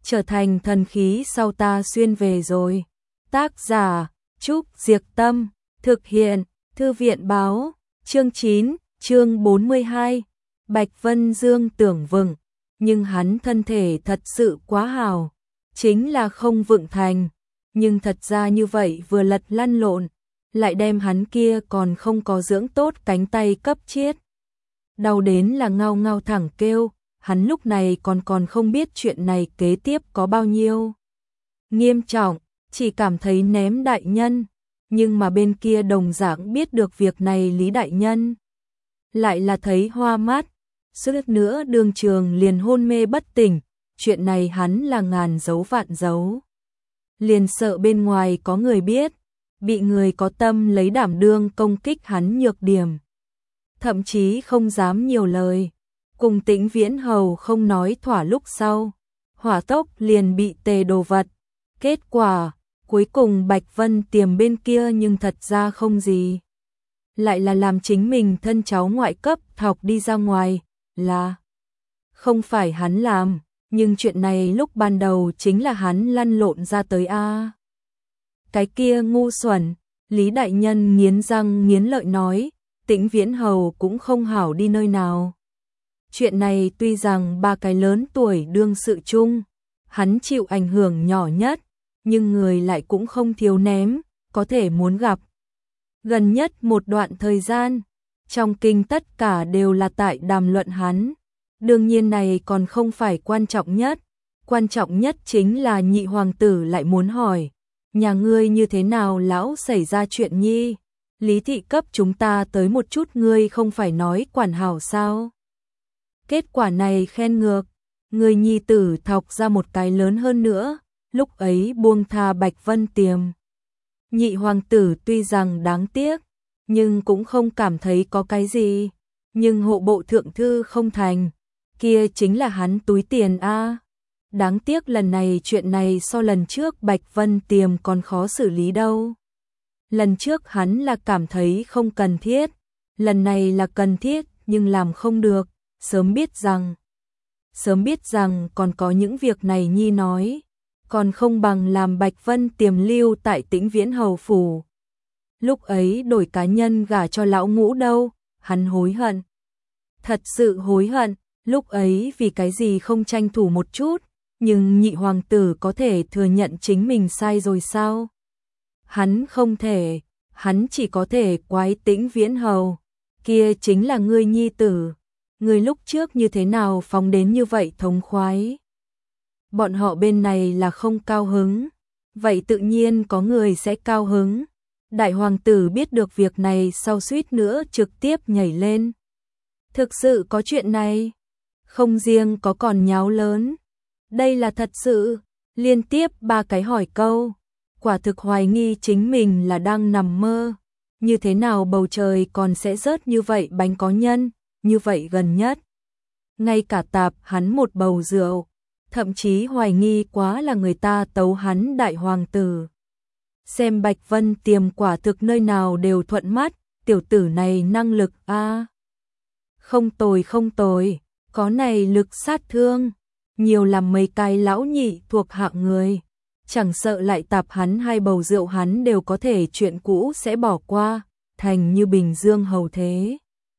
trở thành thần khí sau ta xuyên về rồi. Tác giả Trúc Diệc Tâm, thực hiện Thư viện Báo, chương 9, chương 42. Bạch Vân Dương tưởng vững, nhưng hắn thân thể thật sự quá hào, chính là không vững thành, nhưng thật ra như vậy vừa lật lăn lộn, lại đem hắn kia còn không có dưỡng tốt cánh tay cấp chiết. Đau đến là ngao ngao thẳng kêu, hắn lúc này còn không biết chuyện này kế tiếp có bao nhiêu nghiêm trọng, chỉ cảm thấy ném đại nhân, nhưng mà bên kia đồng dạng biết được việc này Lý đại nhân lại là thấy hoa mắt, suýt nữa đường trường liền hôn mê bất tỉnh, chuyện này hắn là ngàn giấu vạn giấu. Liền sợ bên ngoài có người biết, bị người có tâm lấy đảm đương công kích hắn nhược điểm. Thậm chí không dám nhiều lời, cùng Tĩnh Viễn Hầu không nói thỏa lúc sau, hỏa tốc liền bị tề đồ vật. Kết quả, cuối cùng Bạch Vân Tiềm bên kia nhưng thật ra không gì. Lại là làm chính mình thân cháu ngoại cấp thọc đi ra ngoài, là không phải hắn làm, nhưng chuyện này lúc ban đầu chính là hắn lăn lộn ra tới a. Cái kia ngu xuẩn, Lý đại nhân nghiến răng nghiến lợi nói, Tĩnh Viễn Hầu cũng không hảo đi nơi nào. Chuyện này tuy rằng ba cái lớn tuổi đương sự chung, hắn chịu ảnh hưởng nhỏ nhất, nhưng người lại cũng không thiếu ném, có thể muốn gặp. Gần nhất một đoạn thời gian, trong kinh tất cả đều là tại đàm luận hắn. Đương nhiên này còn không phải quan trọng nhất chính là nhị hoàng tử lại muốn hỏi, nhà ngươi như thế nào lão xảy ra chuyện nhi, Lý thị cấp chúng ta tới một chút ngươi không phải nói quản hảo sao. Kết quả này khen ngược, người nhi tử thọc ra một cái lớn hơn nữa, lúc ấy buông tha Bạch Vân Tiềm. Nhị hoàng tử tuy rằng đáng tiếc, nhưng cũng không cảm thấy có cái gì, nhưng hộ bộ thượng thư không thành, kia chính là hắn túi tiền a. Đáng tiếc lần này chuyện này so lần trước Bạch Vân Tiềm còn khó xử lý đâu. Lần trước hắn là cảm thấy không cần thiết, lần này là cần thiết nhưng làm không được, sớm biết rằng còn có những việc này nhi nói, còn không bằng làm Bạch Vân Tiềm lưu tại Tĩnh Viễn Hầu phủ. Lúc ấy đổi cá nhân gả cho lão ngũ đâu, hắn hối hận. Thật sự hối hận, lúc ấy vì cái gì không tranh thủ một chút, nhưng nhị hoàng tử có thể thừa nhận chính mình sai rồi sao? Hắn không thể, hắn chỉ có thể quái Tĩnh Viễn Hầu, kia chính là ngươi nhi tử, ngươi lúc trước như thế nào phóng đến như vậy thống khoái. Bọn họ bên này là không cao hứng, vậy tự nhiên có người sẽ cao hứng. Đại hoàng tử biết được việc này sau suýt nữa trực tiếp nhảy lên. Thực sự có chuyện này, không riêng có còn nháo lớn. Đây là thật sự, liên tiếp ba cái hỏi câu, quả thực hoài nghi chính mình là đang nằm mơ. Như thế nào bầu trời còn sẽ rớt như vậy bánh có nhân, như vậy gần nhất. Ngay cả tạp hắn một bầu rượu, thậm chí hoài nghi quá là người ta tấu hắn đại hoàng tử. Xem Bạch Vân Tiềm quả thực nơi nào đều thuận mắt, tiểu tử này năng lực a. Không tồi, có này lực sát thương, nhiều làm mấy cái lão nhị thuộc hạng người. Chẳng sợ lại tạp hắn hai bầu rượu hắn đều có thể chuyện cũ sẽ bỏ qua, thành như Bình Dương hầu thế.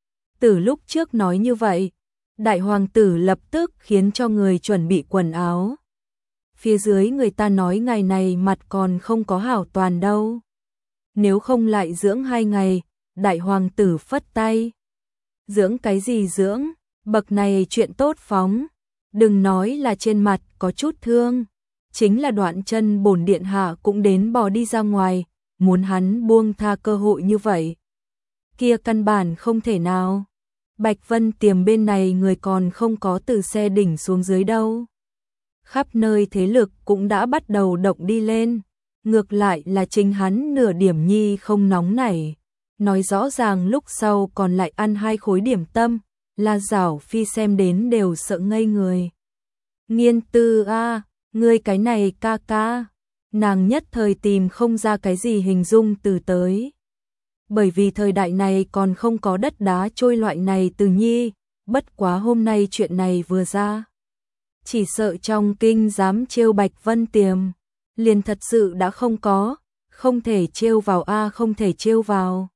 Từ lúc trước nói như vậy, đại hoàng tử lập tức khiến cho người chuẩn bị quần áo. Phía dưới người ta nói ngày này mặt còn không có hảo toàn đâu. Nếu không lại dưỡng 2 ngày, đại hoàng tử phất tay. Dưỡng cái gì dưỡng, bậc này chuyện tốt phóng. Đừng nói là trên mặt có chút thương, chính là đoạn chân bổn điện hạ cũng đến bò đi ra ngoài, muốn hắn buông tha cơ hội như vậy. Kia căn bản không thể nào. Bạch Vân Tiềm bên này người còn không có từ xe đỉnh xuống dưới đâu. Khắp nơi thế lực cũng đã bắt đầu động đi lên, ngược lại là chính hắn nửa điểm nhi không nóng nảy. Nói rõ ràng lúc sau còn lại ăn 2 khối điểm tâm, La Giảo Phi xem đến đều sợ ngây người. Nghiên Tư a, ngươi cái này ca ca, nàng nhất thời tìm không ra cái gì hình dung từ tới. Bởi vì thời đại này còn không có đất đá trôi loại này từ nhi, bất quá hôm nay chuyện này vừa ra. chỉ sợ trong kinh dám trêu Bạch Vân Tiềm, liền thật sự đã không có, không thể trêu vào a, không thể trêu vào.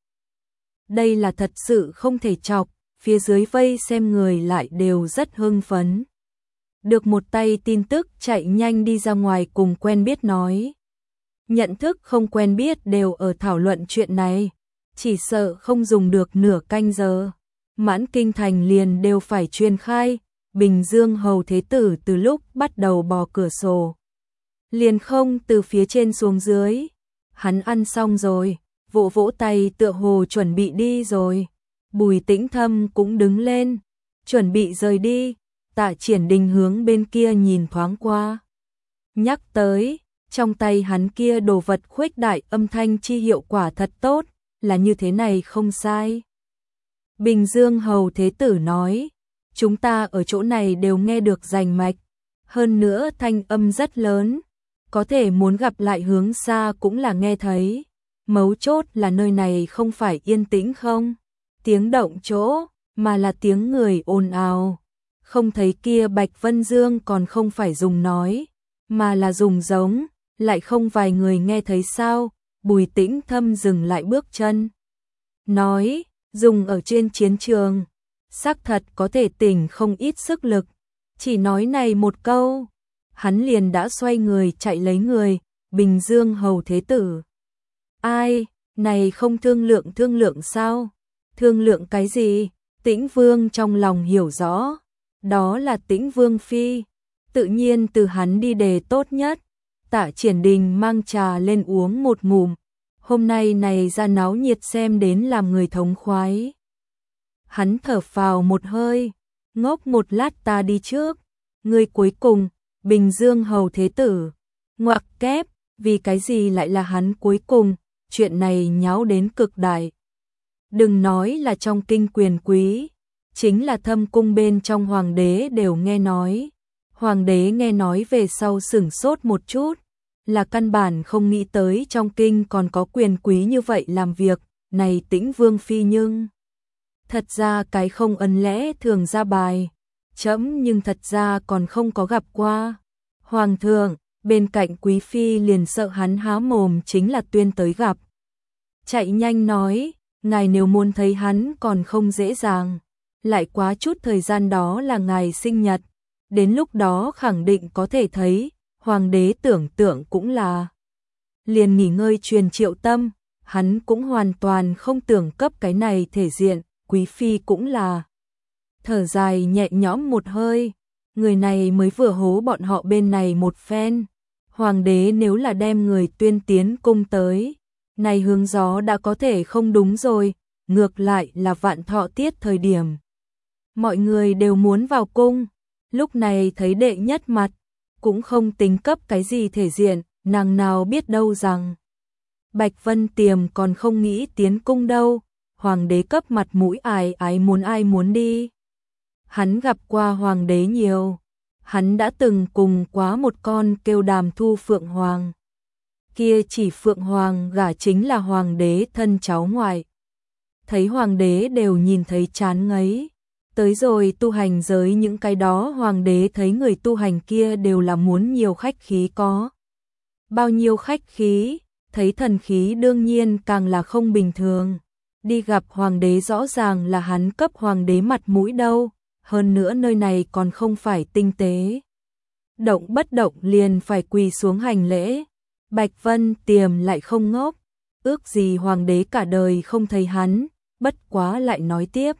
Đây là thật sự không thể chọc, phía dưới vây xem người lại đều rất hưng phấn. Được một tay tin tức chạy nhanh đi ra ngoài cùng quen biết nói. Nhận thức không quen biết đều ở thảo luận chuyện này, chỉ sợ không dùng được nửa canh giờ. Mãn kinh thành liền đều phải truyền khai, Bình Dương hầu thế tử từ lúc bắt đầu bò cửa sổ. Liền không từ phía trên xuống dưới, hắn ăn xong rồi, vỗ vỗ tay tựa hồ chuẩn bị đi rồi. Bùi Tĩnh Thâm cũng đứng lên, chuẩn bị rời đi. Tạ Triển Đình hướng bên kia nhìn thoáng qua. Nhắc tới, trong tay hắn kia đồ vật khuếch đại âm thanh chi hiệu quả thật tốt, là như thế này không sai. Bình Dương hầu thế tử nói, chúng ta ở chỗ này đều nghe được rành mạch, hơn nữa thanh âm rất lớn, có thể muốn gặp lại hướng xa cũng là nghe thấy. Mấu chốt là nơi này không phải yên tĩnh không, tiếng động chỗ, mà là tiếng người ồn ào. Không thấy kia Bạch Vân Dương còn không phải dùng nói, mà là dùng giống, lại không vài người nghe thấy sao. Bùi Tĩnh Thâm dừng lại bước chân, nói, dùng ở trên chiến trường, xác thật có thể tỉnh không ít sức lực. Chỉ nói này một câu, hắn liền đã xoay người chạy lấy người. Bình Dương hầu thế tử, ai, này không thương lượng sao? Thương lượng cái gì? Tĩnh Vương trong lòng hiểu rõ, đó là Tĩnh Vương phi, tự nhiên từ hắn đi đề tốt nhất. Tạ Triển Đình mang trà lên uống một ngụm, hôm nay này ra náo nhiệt xem đến làm người thống khoái. Hắn thở phào một hơi, ngốc một lát ta đi trước, người cuối cùng. Bình Dương hầu thế tử, ngoặc kép, vì cái gì lại là hắn cuối cùng, chuyện này nháo đến cực đại. Đừng nói là trong kinh quyền quý, chính là thâm cung bên trong hoàng đế đều nghe nói. Hoàng đế nghe nói về sau sửng sốt một chút, là căn bản không nghĩ tới trong kinh còn có quyền quý như vậy làm việc. Này Tĩnh Vương phi nhưng thật ra cái không ấn lẽ thường ra bài, chấm nhưng thật ra còn không có gặp qua. Hoàng thượng, bên cạnh quý phi liền sợ hắn há mồm chính là tuyên tới gặp. Chạy nhanh nói, ngài nếu muốn thấy hắn còn không dễ dàng, lại quá chút thời gian đó là ngài sinh nhật, đến lúc đó khẳng định có thể thấy. Hoàng đế tưởng tượng cũng là liền nghỉ ngơi truyền triệu tâm, hắn cũng hoàn toàn không tưởng cấp cái này thể diện. Quý phi cũng là thở dài nhẹ nhõm một hơi, người này mới vừa hố bọn họ bên này một phen. Hoàng đế nếu là đem người tuyên tiến cung tới, này hướng gió đã có thể không đúng rồi, ngược lại là vạn thọ tiết thời điểm. Mọi người đều muốn vào cung, lúc này thấy đệ nhất mặt, cũng không tính cấp cái gì thể diện, nàng nào biết đâu rằng Bạch Vân Tiềm còn không nghĩ tiến cung đâu. Hoàng đế cấp mặt mũi ai muốn đi. Hắn gặp qua hoàng đế nhiều, hắn đã từng cùng quá một con kêu Đàm Thu Phượng Hoàng. Kia chỉ Phượng Hoàng gả chính là hoàng đế thân cháu ngoại. Thấy hoàng đế đều nhìn thấy chán ngấy. Tới rồi tu hành giới những cái đó hoàng đế thấy người tu hành kia đều là muốn nhiều khách khí có. Bao nhiêu khách khí, thấy thần khí đương nhiên càng là không bình thường. Đi gặp hoàng đế rõ ràng là hắn cấp hoàng đế mặt mũi đâu, hơn nữa nơi này còn không phải tinh tế. Động bất động liền phải quỳ xuống hành lễ. Bạch Vân Tiềm lại không ngốc, ước gì hoàng đế cả đời không thấy hắn, bất quá lại nói tiếp.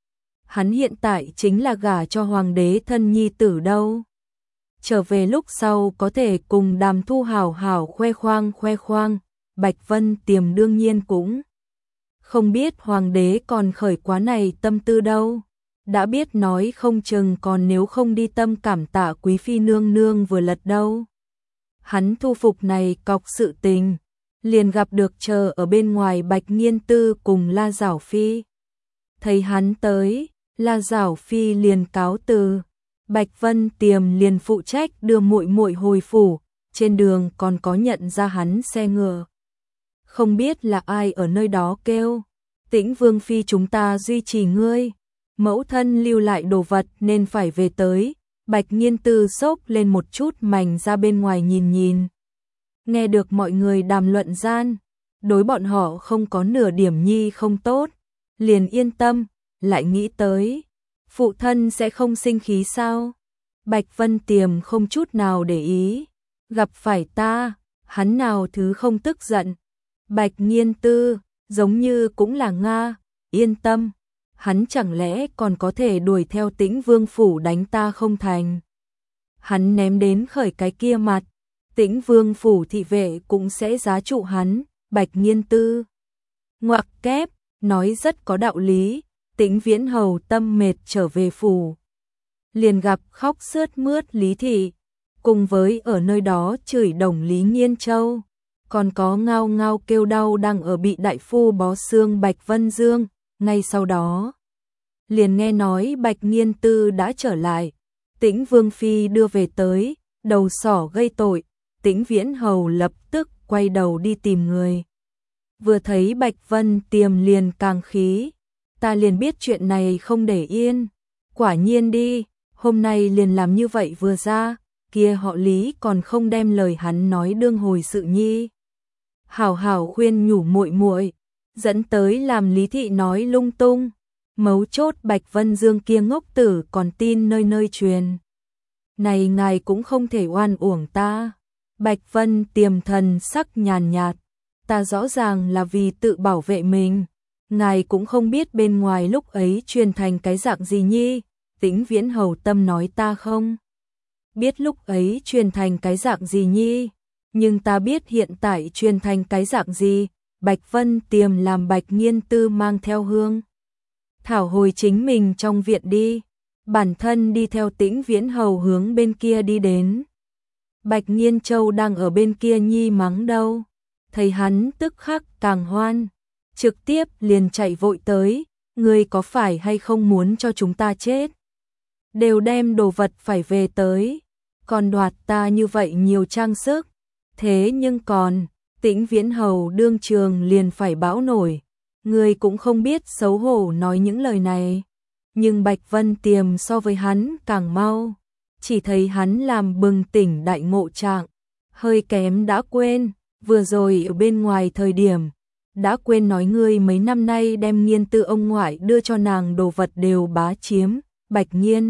Hắn hiện tại chính là gả cho hoàng đế thân nhi tử đâu. Trở về lúc sau có thể cùng Đàm Thu hảo hảo khoe khoang, Bạch Vân Tiềm đương nhiên cũng không biết hoàng đế còn khởi quá này tâm tư đâu. Đã biết nói không chừng còn nếu không đi tâm cảm tạ quý phi nương nương vừa lật đâu. Hắn thu phục này cọc sự tình, liền gặp được chờ ở bên ngoài Bạch Nghiên Tư cùng La Giảo Phi. Thấy hắn tới, La Giảo Phi liền cáo từ, Bạch Vân Tiềm liền phụ trách đưa muội muội hồi phủ, trên đường còn có nhận ra hắn xe ngựa. Không biết là ai ở nơi đó kêu, Tĩnh Vương phi chúng ta duy trì ngươi, mẫu thân lưu lại đồ vật nên phải về tới, Bạch Nghiên Tư xốc lên một chút mảnh ra bên ngoài nhìn nhìn. Nghe được mọi người đàm luận gian, đối bọn họ không có nửa điểm nhi không tốt, liền yên tâm, lại nghĩ tới, phụ thân sẽ không sinh khí sao? Bạch Vân Tiềm không chút nào để ý, gặp phải ta, hắn nào thứ không tức giận. Bạch Nghiên Tư, giống như cũng là Nga, yên tâm, hắn chẳng lẽ còn có thể đuổi theo Tĩnh Vương phủ đánh ta không thành. Hắn ném đến khởi cái kia mặt, Tĩnh Vương phủ thị vệ cũng sẽ giá trụ hắn. Bạch Nghiên Tư ngoặc kép, nói rất có đạo lý. Tĩnh Viễn Hầu tâm mệt trở về phủ, liền gặp khóc sướt mướt Lý thị, cùng với ở nơi đó chửi đồng Lý Nghiên Châu, còn có ngao ngao kêu đau đang ở bị đại phu bó xương Bạch Vân Dương. Ngay sau đó, liền nghe nói Bạch Nghiên Tư đã trở lại, Tĩnh Vương phi đưa về tới, đầu sỏ gây tội. Tĩnh Viễn Hầu lập tức quay đầu đi tìm người. Vừa thấy Bạch Vân Tiềm liền càng khí, ta liền biết chuyện này không để yên. Quả nhiên đi, hôm nay liền làm như vậy vừa ra, kia họ Lý còn không đem lời hắn nói đương hồi sự nhi. Hảo hảo khuyên nhủ muội muội, dẫn tới làm Lý thị nói lung tung. Mấu chốt Bạch Vân Dương kia ngốc tử còn tin nơi nơi truyền. Này ngài cũng không thể oan uổng ta. Bạch Vân Tiềm thần sắc nhàn nhạt, ta rõ ràng là vì tự bảo vệ mình, ngài cũng không biết bên ngoài lúc ấy truyền thành cái dạng gì nhi. Tĩnh Viễn Hầu tâm nói ta không biết lúc ấy truyền thành cái dạng gì nhi, nhưng ta biết hiện tại truyền thành cái dạng gì. Bạch Vân Tiềm làm Bạch Nghiên Tư mang theo Hương Thảo hồi chính mình trong viện đi, bản thân đi theo Tĩnh Viễn Hầu hướng bên kia đi đến. Bạch Nghiên Châu đang ở bên kia nhi mắng đâu, thấy hắn tức khắc càng hoan, trực tiếp liền chạy vội tới, ngươi có phải hay không muốn cho chúng ta chết? Đều đem đồ vật phải về tới, còn đoạt ta như vậy nhiều trang sức, thế nhưng còn, Tĩnh Viễn Hầu đương trường liền phải bão nổi, ngươi cũng không biết xấu hổ nói những lời này. Nhưng Bạch Vân Tiềm so với hắn càng mau, chỉ thấy hắn làm bừng tỉnh đại ngộ trạng, hơi kém đã quên, vừa rồi ở bên ngoài thời điểm, đã quên nói ngươi mấy năm nay đem Nghiên Tư ông ngoại đưa cho nàng đồ vật đều bá chiếm. Bạch Nghiên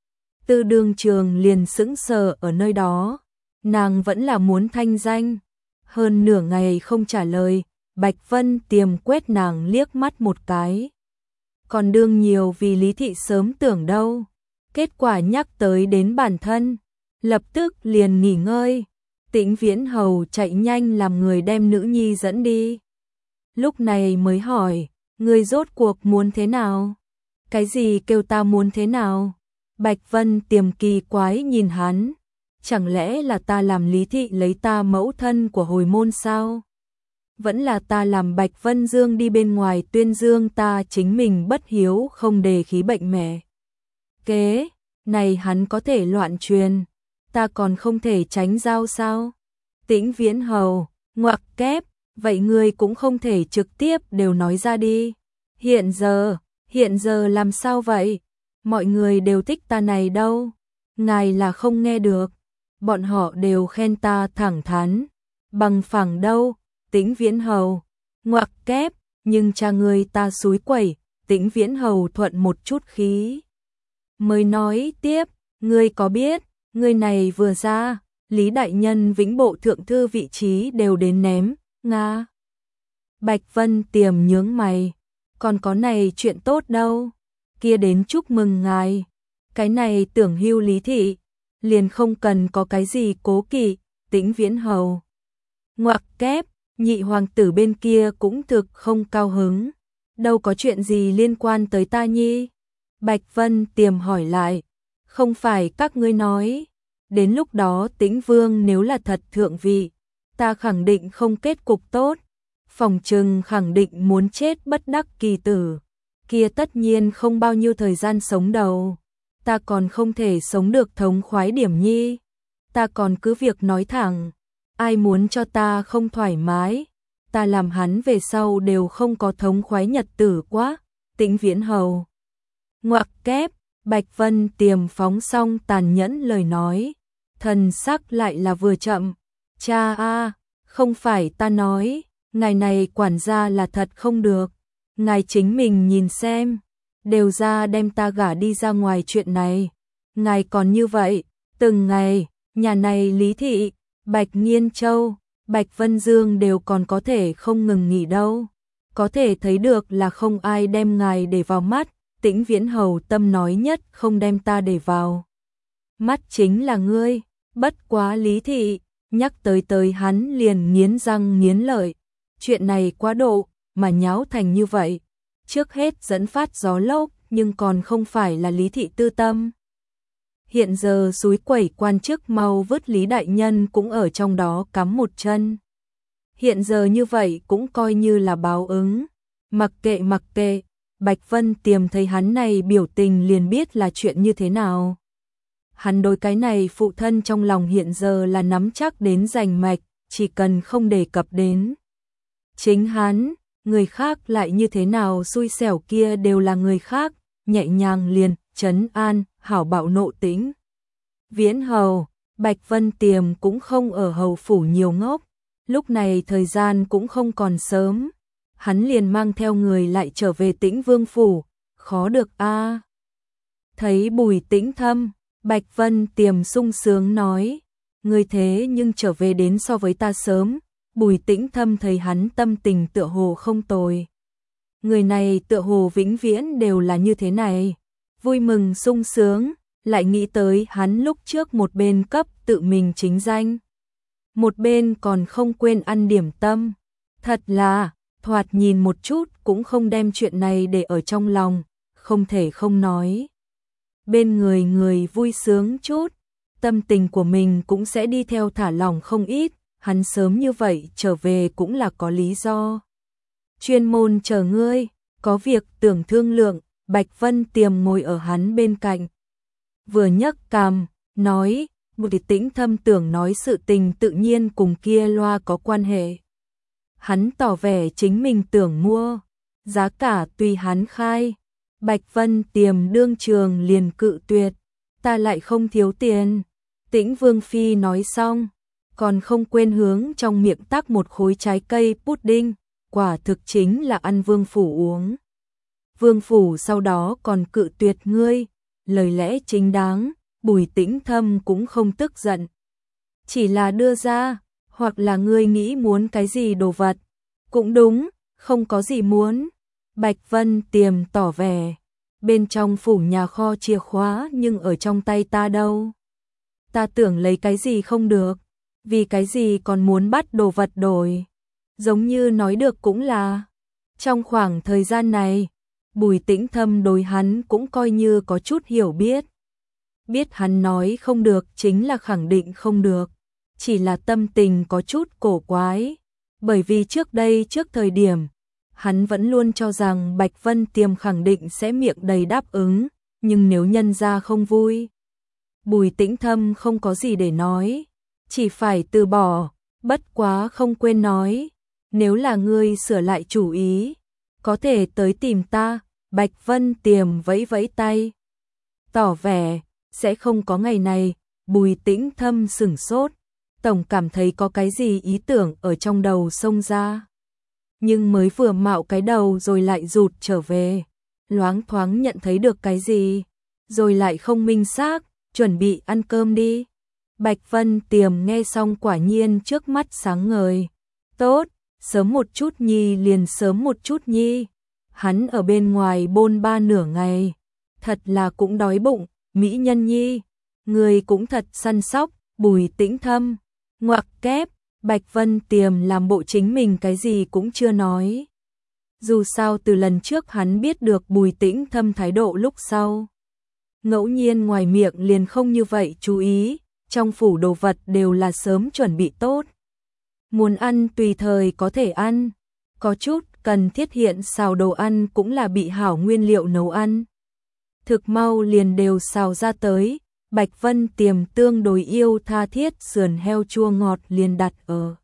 Tư đương trường liền sững sờ ở nơi đó, nàng vẫn là muốn thanh danh. Hơn nửa ngày không trả lời, Bạch Vân Tiềm quét nàng liếc mắt một cái. Còn đương nhiều vì Lý thị sớm tưởng đâu, kết quả nhắc tới đến bản thân, lập tức liền nghỉ ngơi. Tĩnh Viễn Hầu chạy nhanh làm người đem nữ nhi dẫn đi. Lúc này mới hỏi, ngươi rốt cuộc muốn thế nào? Cái gì kêu ta muốn thế nào? Bạch Vân Tiềm kỳ quái nhìn hắn, chẳng lẽ là ta làm Lý thị lấy ta mẫu thân của hồi môn sao? Vẫn là ta làm Bạch Vân Dương đi bên ngoài tuyên dương ta chính mình bất hiếu không đề khí bệnh mẹ kế, này hắn có thể loạn truyền, ta còn không thể tránh giao sao? Tĩnh Viễn Hầu ngoặc kép, vậy ngươi cũng không thể trực tiếp đều nói ra đi. Hiện giờ làm sao vậy? Mọi người đều thích ta này đâu, ngài là không nghe được, bọn họ đều khen ta thẳng thắn, bằng phẳng đâu. Tĩnh Viễn Hầu ngoặc kép, nhưng cha ngươi ta xúi quẩy. Tĩnh Viễn Hầu thuận một chút khí, mới nói tiếp, ngươi có biết, ngươi này vừa ra, Lý đại nhân Vĩnh Bộ thượng thư vị trí đều đến ném, Nga. Bạch Vân Tiềm nhướng mày, còn có này chuyện tốt đâu, kia đến chúc mừng ngài, cái này tưởng hưu Lý thị, liền không cần có cái gì cố kỵ. Tĩnh Viễn Hầu ngoặc kép, nhị hoàng tử bên kia cũng thực không cao hứng, đâu có chuyện gì liên quan tới ta nhi? Bạch Vân Tiềm hỏi lại, không phải các ngươi nói, đến lúc đó Tĩnh Vương nếu là thật thượng vị, ta khẳng định không kết cục tốt, phòng trừng khẳng định muốn chết bất đắc kỳ tử, kia tất nhiên không bao nhiêu thời gian sống đầu, ta còn không thể sống được thống khoái điểm nhi, ta còn cứ việc nói thẳng, ai muốn cho ta không thoải mái, ta làm hắn về sau đều không có thống khoái nhật tử quá. Tĩnh Viễn Hầu ngoặc kép, Bạch Vân Tiềm phóng xong tàn nhẫn lời nói, thần sắc lại là vừa chậm. Cha a, không phải ta nói, ngài này quản gia là thật không được. Ngài chính mình nhìn xem, đều ra đem ta gả đi ra ngoài chuyện này. Ngài còn như vậy, từng ngày, nhà này Lý Thị, Bạch Nghiên Châu, Bạch Vân Dương đều còn có thể không ngừng nghỉ đâu. Có thể thấy được là không ai đem ngài để vào mắt, Tĩnh Viễn Hầu tâm nói nhất không đem ta để vào mắt chính là ngươi. Bất quá Lý Thị, nhắc tới hắn liền nghiến răng nghiến lợi. Chuyện này quá độ, mà nháo thành như vậy. Trước hết dẫn phát gió lốc, nhưng còn không phải là Lý Thị tư tâm. Hiện giờ xúi quẩy quan chức mau vứt Lý Đại Nhân cũng ở trong đó cắm một chân. Hiện giờ như vậy cũng coi như là báo ứng. Mặc kệ, Bạch Vân Tiềm thấy hắn này biểu tình liền biết là chuyện như thế nào. Hắn đối cái này phụ thân trong lòng hiện giờ là nắm chắc đến rành mạch, chỉ cần không đề cập đến chính hắn, người khác lại như thế nào xui xẻo kia đều là người khác, nhẹ nhàng liền, trấn an, hảo bạo nộ Tĩnh Viễn Hầu. Bạch Vân Tiềm cũng không ở hầu phủ nhiều ngốc, lúc này thời gian cũng không còn sớm, hắn liền mang theo người lại trở về Tĩnh Vương phủ, khó được a. Thấy Bùi Tĩnh Thâm, Bạch Vân Tiềm sung sướng nói, người thế nhưng trở về đến so với ta sớm. Bùi Tĩnh Thâm thấy hắn tâm tình tựa hồ không tồi. Người này tựa hồ vĩnh viễn đều là như thế này, vui mừng sung sướng, lại nghĩ tới hắn lúc trước một bên cấp tự mình chính danh, một bên còn không quên ăn điểm tâm. Thật là, thoạt nhìn một chút cũng không đem chuyện này để ở trong lòng, không thể không nói. Bên người vui sướng chút, tâm tình của mình cũng sẽ đi theo thả lỏng không ít, hắn sớm như vậy trở về cũng là có lý do. Chuyên môn chờ ngươi, có việc tưởng thương lượng. Bạch Vân Tiềm ngồi ở hắn bên cạnh, vừa nhấc cằm, nói, Bùi Tĩnh Thâm tưởng nói sự tình tự nhiên cùng kia loa có quan hệ. Hắn tỏ vẻ chính mình tưởng mua, giá cả tùy hắn khai. Bạch Vân Tiềm đương trường liền cự tuyệt, ta lại không thiếu tiền. Tĩnh Vương Phi nói xong, còn không quên hướng trong miệng tắc một khối trái cây pudding, quả thực chính là ăn vương phủ uống. Vương phủ sau đó còn cự tuyệt ngươi, lời lẽ chính đáng. Bùi Tĩnh Thâm cũng không tức giận, chỉ là đưa ra, hoặc là ngươi nghĩ muốn cái gì đồ vật. Cũng đúng, không có gì muốn. Bạch Vân Tiềm tỏ vẻ, bên trong phủ nhà kho chìa khóa nhưng ở trong tay ta đâu. Ta tưởng lấy cái gì không được, vì cái gì còn muốn bắt đồ vật đổi. Giống như nói được cũng là, trong khoảng thời gian này, Bùi Tĩnh Thâm đối hắn cũng coi như có chút hiểu biết. Biết hắn nói không được chính là khẳng định không được, chỉ là tâm tình có chút cổ quái. Bởi vì trước đây trước thời điểm, hắn vẫn luôn cho rằng Bạch Vân Tiềm khẳng định sẽ miệng đầy đáp ứng, nhưng nếu nhân ra không vui, Bùi Tĩnh Thâm không có gì để nói, chỉ phải từ bỏ. Bất quá không quên nói, nếu là ngươi sửa lại chủ ý, có thể tới tìm ta. Bạch Vân Tiềm vẫy vẫy tay, tỏ vẻ sẽ không có ngày này. Bùi Tĩnh Thâm sửng sốt, tổng cảm thấy có cái gì ý tưởng ở trong đầu xông ra, nhưng mới vừa mạo cái đầu rồi lại rụt trở về, loáng thoáng nhận thấy được cái gì, rồi lại không minh xác, chuẩn bị ăn cơm đi. Bạch Vân Tiềm nghe xong quả nhiên trước mắt sáng ngời, tốt, sớm một chút nhi liền sớm một chút nhi. Hắn ở bên ngoài bôn ba nửa ngày, thật là cũng đói bụng. Mỹ nhân nhi, người cũng thật săn sóc. Bùi Tĩnh Thâm ngoặc kép. Bạch Vân Tiềm làm bộ chính mình cái gì cũng chưa nói. Dù sao từ lần trước hắn biết được Bùi Tĩnh Thâm thái độ lúc sau, ngẫu nhiên ngoài miệng liền không như vậy chú ý, trong phủ đồ vật đều là sớm chuẩn bị tốt. Muốn ăn tùy thời có thể ăn, có chút cần thiết hiện xào đồ ăn cũng là bị hảo nguyên liệu nấu ăn. Thực mau liền đều xào ra tới. Bạch Vân Tiềm tương đối yêu tha thiết sườn heo chua ngọt liền đặt ở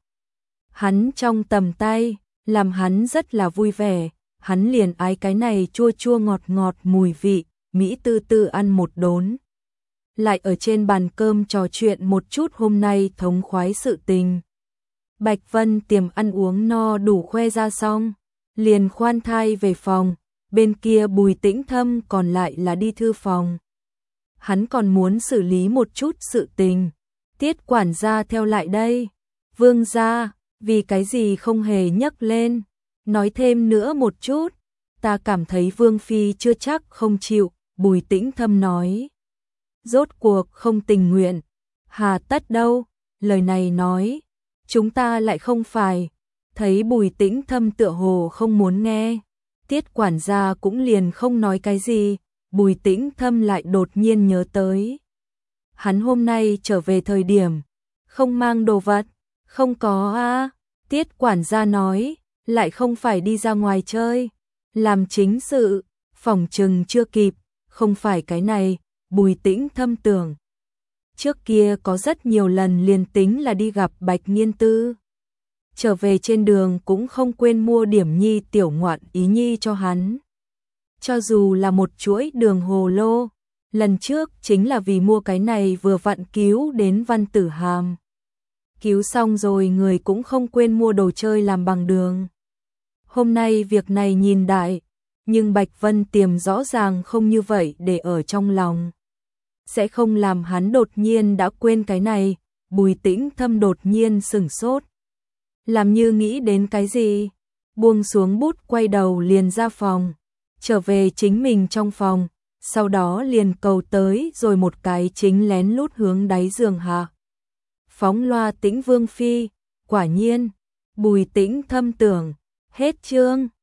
hắn trong tầm tay, làm hắn rất là vui vẻ. Hắn liền ái cái này chua chua ngọt ngọt mùi vị, Mỹ tư tư ăn một đốn. Lại ở trên bàn cơm trò chuyện một chút hôm nay thống khoái sự tình. Bạch Vân Tiềm ăn uống no đủ khoe ra xong, liền khoan thai về phòng, bên kia Bùi Tĩnh Thâm còn lại là đi thư phòng. Hắn còn muốn xử lý một chút sự tình. Tiết quản gia theo lại đây. Vương gia, vì cái gì không hề nhắc lên. Nói thêm nữa một chút, ta cảm thấy Vương Phi chưa chắc không chịu, Bùi Tĩnh Thâm nói. Rốt cuộc không tình nguyện, hà tất đâu, lời này nói, chúng ta lại không phải. Thấy Bùi Tĩnh Thâm tựa hồ không muốn nghe, Tiết quản gia cũng liền không nói cái gì, Bùi Tĩnh Thâm lại đột nhiên nhớ tới. Hắn hôm nay trở về thời điểm, không mang đồ vật, không có a. Tiết quản gia nói, lại không phải đi ra ngoài chơi, làm chính sự, phỏng chừng chưa kịp, không phải cái này, Bùi Tĩnh Thâm tưởng. Trước kia có rất nhiều lần liền tính là đi gặp Bạch Nghiên Tư. Trở về trên đường cũng không quên mua điểm nhi tiểu ngoạn ý nhi cho hắn. Cho dù là một chuỗi đường hồ lô, lần trước chính là vì mua cái này vừa vặn cứu đến Văn Tử Hàm. Cứu xong rồi người cũng không quên mua đồ chơi làm bằng đường. Hôm nay việc này nhìn đại, nhưng Bạch Vân Tiềm rõ ràng không như vậy để ở trong lòng. Sẽ không làm hắn đột nhiên đã quên cái này, Bùi Tĩnh Thâm đột nhiên sửng sốt. Làm như nghĩ đến cái gì, buông xuống bút quay đầu liền ra phòng, trở về chính mình trong phòng, sau đó liền cầu tới rồi một cái chính lén lút hướng đáy giường hạ. Phóng loa Tĩnh Vương Phi, quả nhiên, Bùi Tĩnh Thâm tưởng, hết chương.